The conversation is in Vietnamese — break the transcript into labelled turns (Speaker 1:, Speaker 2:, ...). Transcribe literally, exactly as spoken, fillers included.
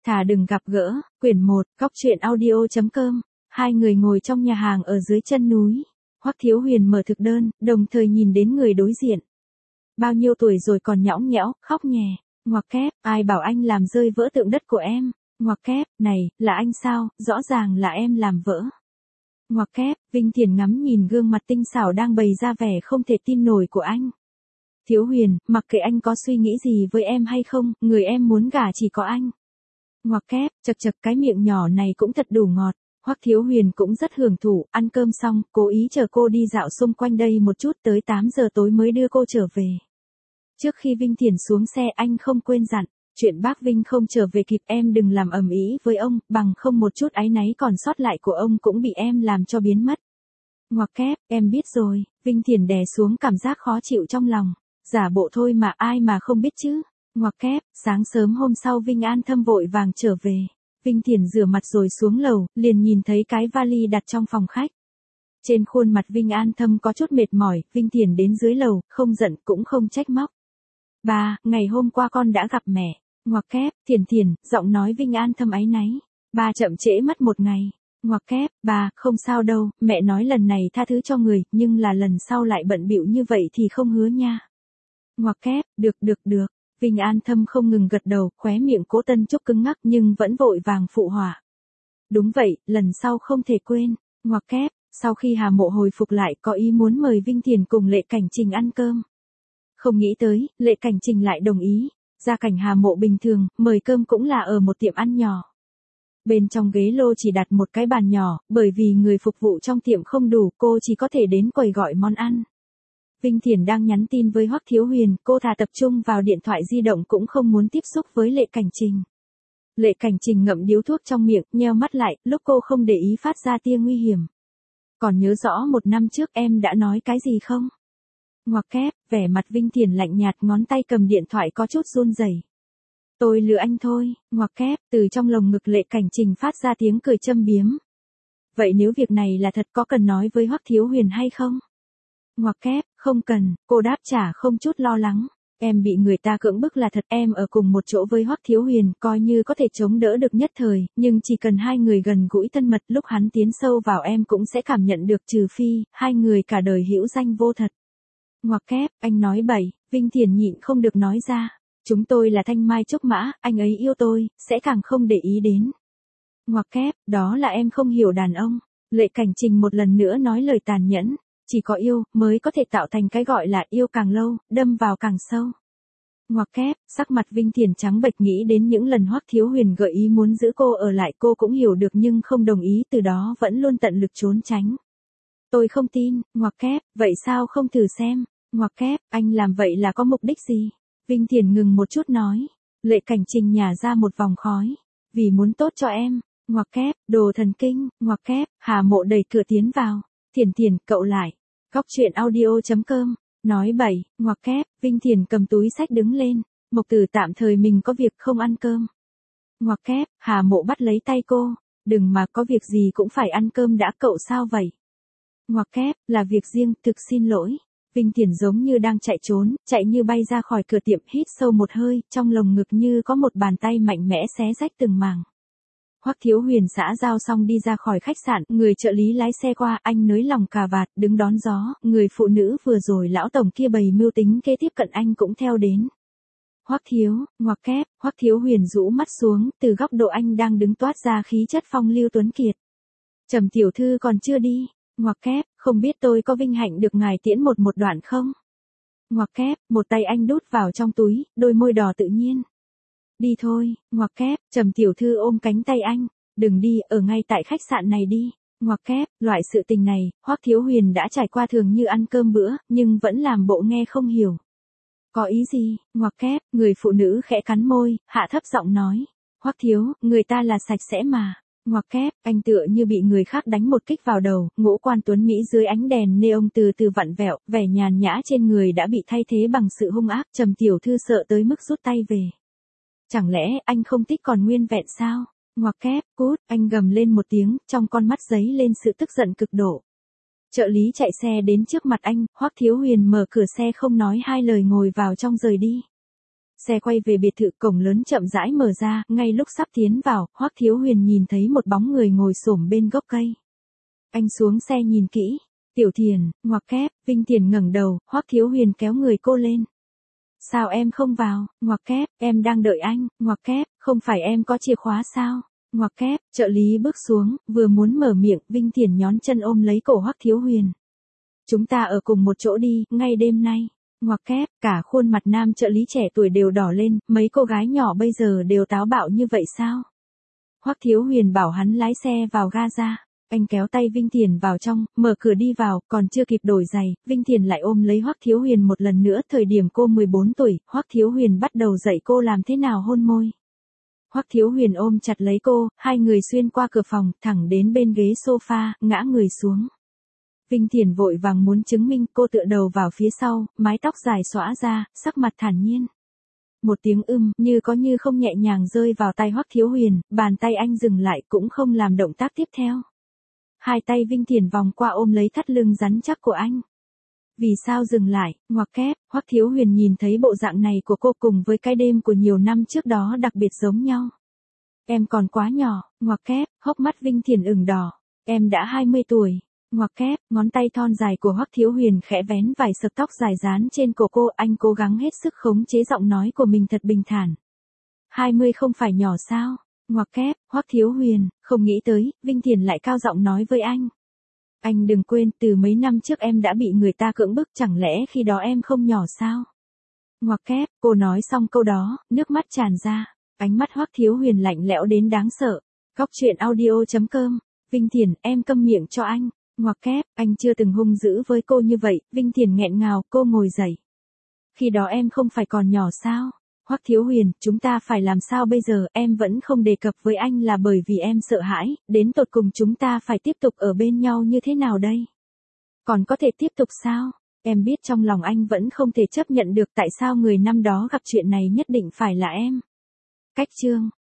Speaker 1: Thà đừng gặp gỡ, quyển một, góc truyện audio chấm com. Hai người ngồi trong nhà hàng ở dưới chân núi. Hoắc Thiếu Huyền mở thực đơn, đồng thời nhìn đến người đối diện. Bao nhiêu tuổi rồi còn nhõng nhẽo, khóc nhè. Ngoặc kép, ai bảo anh làm rơi vỡ tượng đất của em. Ngoặc kép, này, là anh sao, rõ ràng là em làm vỡ. Ngoặc kép, Vinh Thiền ngắm nhìn gương mặt tinh xảo đang bày ra vẻ không thể tin nổi của anh. Thiếu Huyền, mặc kệ anh có suy nghĩ gì với em hay không, người em muốn gả chỉ có anh. Ngoặc kép, chật chật cái miệng nhỏ này cũng thật đủ ngọt. Hoắc Thiếu Huyền cũng rất hưởng thụ, ăn cơm xong, cố ý chờ cô đi dạo xung quanh đây một chút, tới tám giờ tối mới đưa cô trở về. Trước khi Vinh Thiền xuống xe anh không quên dặn, chuyện bác Vinh không trở về kịp em đừng làm ầm ĩ với ông, bằng không một chút áy náy còn sót lại của ông cũng bị em làm cho biến mất. Ngoặc kép, em biết rồi. Vinh Thiền đè xuống cảm giác khó chịu trong lòng, giả bộ thôi mà ai mà không biết chứ. Ngoặc kép, sáng sớm hôm sau Vinh An Thâm vội vàng trở về. Vinh Thiền rửa mặt rồi xuống lầu, liền nhìn thấy cái vali đặt trong phòng khách. Trên khuôn mặt Vinh An Thâm có chút mệt mỏi, Vinh Thiền đến dưới lầu, không giận cũng không trách móc. Ba, ngày hôm qua con đã gặp mẹ. Ngoặc kép, Thiền Thiền, giọng nói Vinh An Thâm áy náy. Ba chậm trễ mất một ngày. Ngoặc kép, ba, không sao đâu, mẹ nói lần này tha thứ cho người, nhưng là lần sau lại bận bịu như vậy thì không hứa nha. Ngoặc kép, được được được. Vinh An Thâm không ngừng gật đầu, khóe miệng Cố Tân Trúc cứng ngắc nhưng vẫn vội vàng phụ họa. Đúng vậy, lần sau không thể quên. Ngoặc kép, sau khi Hà Mộ hồi phục lại có ý muốn mời Vinh Thiền cùng Lệ Cảnh Trình ăn cơm. Không nghĩ tới, Lệ Cảnh Trình lại đồng ý. Gia cảnh Hà Mộ bình thường, mời cơm cũng là ở một tiệm ăn nhỏ. Bên trong ghế lô chỉ đặt một cái bàn nhỏ, bởi vì người phục vụ trong tiệm không đủ, cô chỉ có thể đến quầy gọi món ăn. Vinh Thiền đang nhắn tin với Hoắc Thiếu Huyền, cô thà tập trung vào điện thoại di động cũng không muốn tiếp xúc với Lệ Cảnh Trình. Lệ Cảnh Trình ngậm điếu thuốc trong miệng, nheo mắt lại, lúc cô không để ý phát ra tia nguy hiểm. Còn nhớ rõ một năm trước em đã nói cái gì không? Ngoặc kép, vẻ mặt Vinh Thiền lạnh nhạt, ngón tay cầm điện thoại có chút run rẩy. Tôi lừa anh thôi. Ngoặc kép, từ trong lồng ngực Lệ Cảnh Trình phát ra tiếng cười châm biếm. Vậy nếu việc này là thật có cần nói với Hoắc Thiếu Huyền hay không? Ngoặc kép, không cần, cô đáp trả không chút lo lắng. Em bị người ta cưỡng bức là thật, em ở cùng một chỗ với Hoắc Thiếu Huyền, coi như có thể chống đỡ được nhất thời, nhưng chỉ cần hai người gần gũi thân mật, lúc hắn tiến sâu vào em cũng sẽ cảm nhận được, trừ phi, hai người cả đời hữu danh vô thật. Ngoặc kép, anh nói bậy. Vinh Thiền nhịn không được nói ra. Chúng tôi là thanh mai trúc mã, anh ấy yêu tôi, sẽ càng không để ý đến. Ngoặc kép, đó là em không hiểu đàn ông. Lệ Cảnh Trình một lần nữa nói lời tàn nhẫn. Chỉ có yêu, mới có thể tạo thành cái gọi là yêu càng lâu, đâm vào càng sâu. Ngoặc kép, sắc mặt Vinh Thiền trắng bệch, nghĩ đến những lần Hoắc Thiếu Huyền gợi ý muốn giữ cô ở lại, cô cũng hiểu được nhưng không đồng ý, từ đó vẫn luôn tận lực trốn tránh. Tôi không tin. Ngoặc kép, vậy sao không thử xem? Ngoặc kép, anh làm vậy là có mục đích gì? Vinh Thiền ngừng một chút nói. Lệ Cảnh Trình nhả ra một vòng khói. Vì muốn tốt cho em. Ngoặc kép, đồ thần kinh. Ngoặc kép, Hà Mộ đẩy cửa tiến vào. Thiền Thiền, cậu lại. Góc truyện audio chấm com. Nói bậy. Ngoặc kép, Vinh Thiền cầm túi sách đứng lên. Mộc Tử tạm thời mình có việc không ăn cơm. Ngoặc kép, Hà Mộ bắt lấy tay cô. Đừng mà, có việc gì cũng phải ăn cơm đã, cậu sao vậy? Ngoặc kép, là việc riêng, thực xin lỗi. Vinh Thiền giống như đang chạy trốn, chạy như bay ra khỏi cửa tiệm, hít sâu một hơi, trong lồng ngực như có một bàn tay mạnh mẽ xé rách từng mảng. Hoắc Thiếu Huyền xã giao xong đi ra khỏi khách sạn, người trợ lý lái xe qua, anh nới lòng cà vạt, đứng đón gió, người phụ nữ vừa rồi lão tổng kia bày mưu tính kế tiếp cận anh cũng theo đến. Hoắc Thiếu, ngoặc kép, Hoắc Thiếu Huyền rũ mắt xuống, từ góc độ anh đang đứng toát ra khí chất phong lưu tuấn kiệt. Trầm tiểu thư còn chưa đi. Ngoặc kép, không biết tôi có vinh hạnh được ngài tiễn một một đoạn không? Ngoặc kép, một tay anh đút vào trong túi, đôi môi đỏ tự nhiên. Đi thôi. Ngoặc kép, Trầm tiểu thư ôm cánh tay anh. Đừng đi, ở ngay tại khách sạn này đi. Ngoặc kép, loại sự tình này, Hoắc Thiếu Huyền đã trải qua thường như ăn cơm bữa, nhưng vẫn làm bộ nghe không hiểu. Có ý gì? Ngoặc kép, người phụ nữ khẽ cắn môi, hạ thấp giọng nói. Hoắc Thiếu, người ta là sạch sẽ mà. Ngoặc kép, anh tựa như bị người khác đánh một kích vào đầu, ngũ quan tuấn Mỹ dưới ánh đèn neon từ từ vặn vẹo, vẻ nhàn nhã trên người đã bị thay thế bằng sự hung ác, Trầm tiểu thư sợ tới mức rút tay về. Chẳng lẽ anh không thích còn nguyên vẹn sao? Ngoặc kép, cút, anh gầm lên một tiếng, trong con mắt giấy lên sự tức giận cực độ. Trợ lý chạy xe đến trước mặt anh, Hoắc Thiếu Huyền mở cửa xe không nói hai lời ngồi vào trong rời đi. Xe quay về biệt thự, cổng lớn chậm rãi mở ra, ngay lúc sắp tiến vào, Hoắc Thiếu Huyền nhìn thấy một bóng người ngồi xổm bên gốc cây. Anh xuống xe nhìn kỹ. Tiểu Thiền, ngoặc kép, Vinh Thiền ngẩng đầu, Hoắc Thiếu Huyền kéo người cô lên. Sao em không vào, ngoặc kép, em đang đợi anh, ngoặc kép, không phải em có chìa khóa sao, ngoặc kép, trợ lý bước xuống, vừa muốn mở miệng, Vinh Thiền nhón chân ôm lấy cổ Hoắc Thiếu Huyền. Chúng ta ở cùng một chỗ đi, ngay đêm nay, ngoặc kép, cả khuôn mặt nam trợ lý trẻ tuổi đều đỏ lên, mấy cô gái nhỏ bây giờ đều táo bạo như vậy sao? Hoắc Thiếu Huyền bảo hắn lái xe vào ga ra. Anh kéo tay Vinh Thiền vào trong, mở cửa đi vào, còn chưa kịp đổi giày, Vinh Thiền lại ôm lấy Hoắc Thiếu Huyền một lần nữa. Thời điểm cô mười bốn tuổi, Hoắc Thiếu Huyền bắt đầu dạy cô làm thế nào hôn môi. Hoắc Thiếu Huyền ôm chặt lấy cô, hai người xuyên qua cửa phòng, thẳng đến bên ghế sofa, ngã người xuống. Vinh Thiền vội vàng muốn chứng minh, cô tựa đầu vào phía sau, mái tóc dài xõa ra, sắc mặt thản nhiên. Một tiếng ưm, như có như không nhẹ nhàng rơi vào tay Hoắc Thiếu Huyền, bàn tay anh dừng lại cũng không làm động tác tiếp theo. Hai tay Vinh Thiền vòng qua ôm lấy thắt lưng rắn chắc của anh. Vì sao dừng lại, ngoặc kép, Hoắc Thiếu Huyền nhìn thấy bộ dạng này của cô cùng với cái đêm của nhiều năm trước đó đặc biệt giống nhau. Em còn quá nhỏ, ngoặc kép, hốc mắt Vinh Thiền ửng đỏ. Em đã hai mươi tuổi, ngoặc kép, ngón tay thon dài của Hoắc Thiếu Huyền khẽ vén vài sợi tóc dài dán trên cổ cô, anh cố gắng hết sức khống chế giọng nói của mình thật bình thản. hai mươi không phải nhỏ sao? Ngoặc kép, Hoắc Thiếu Huyền, không nghĩ tới, Vinh Thiền lại cao giọng nói với anh. Anh đừng quên, từ mấy năm trước em đã bị người ta cưỡng bức, chẳng lẽ khi đó em không nhỏ sao? Ngoặc kép, cô nói xong câu đó, nước mắt tràn ra, ánh mắt Hoắc Thiếu Huyền lạnh lẽo đến đáng sợ. Góc truyện audio chấm com, Vinh Thiền, em câm miệng cho anh. Ngoặc kép, anh chưa từng hung dữ với cô như vậy, Vinh Thiền nghẹn ngào, cô ngồi dậy. Khi đó em không phải còn nhỏ sao? Hoắc Thiếu Huyền, chúng ta phải làm sao bây giờ, em vẫn không đề cập với anh là bởi vì em sợ hãi, đến tột cùng chúng ta phải tiếp tục ở bên nhau như thế nào đây? Còn có thể tiếp tục sao? Em biết trong lòng anh vẫn không thể chấp nhận được tại sao người năm đó gặp chuyện này nhất định phải là em. Cách chương.